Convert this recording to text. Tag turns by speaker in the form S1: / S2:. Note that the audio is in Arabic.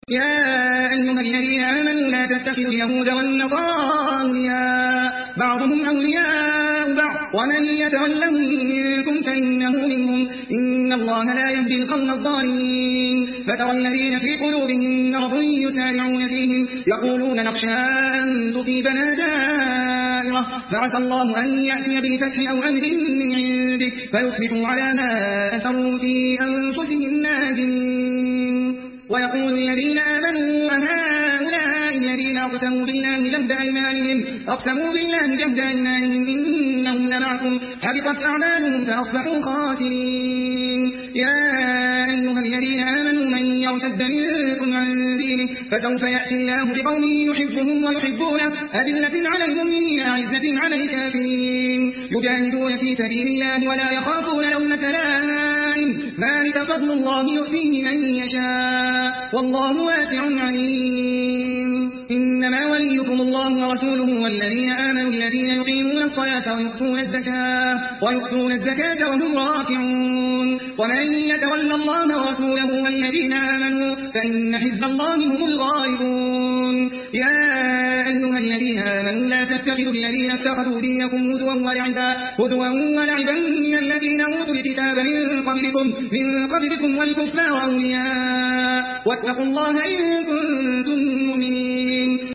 S1: يا أيها الذين آمنوا لا تتخذوا اليهود والنصارى أولياء بعضهم أولياء بعض ومن يتولهم منكم فإنه منهم إن الله لا يهدي القوم الظالمين فترى الذين في قلوبهم مرض يسارعون فيهم يقولون نخشى أن تصيبنا دائرة فعسى الله أن يأتي بالفتح أو أمر من عنده فيصبحوا على ما أثروا في أنفسهم نادمين ويقول الذين آمنوا هؤلاء الذين أقسموا بالله جهد أيمانهم إنهم لمعكم حبطت أعمالهم فأصبحوا خاسرين يا أيها الذين آمنوا من يرتد منكم عن دينه فسوف يأتي الله بقوم يحبهم ويحبونه أذلة على المؤمنين أعزة على الكافرين يجاهدون في سبيل الله ولا يخافون لومة لائم ذلك فضل الله يؤتيه من يشاء والله واسع عليم إنما وليكم الله ورسوله والذين آمنوا الذين يقيمون الصلاة ويؤتون الزكاة وهم راكعون ومن يتولى الله ورسوله والذين آمنوا فإن حزب الله هم الغالبون يا أيها الذين آمنوا لا تتخذوا الذين اتخذوا دينكم هزوا ولعبا من الذين أوتوا الكتاب من قبلكم والكفار أولياء واتقوا الله إن كنتم مؤمنين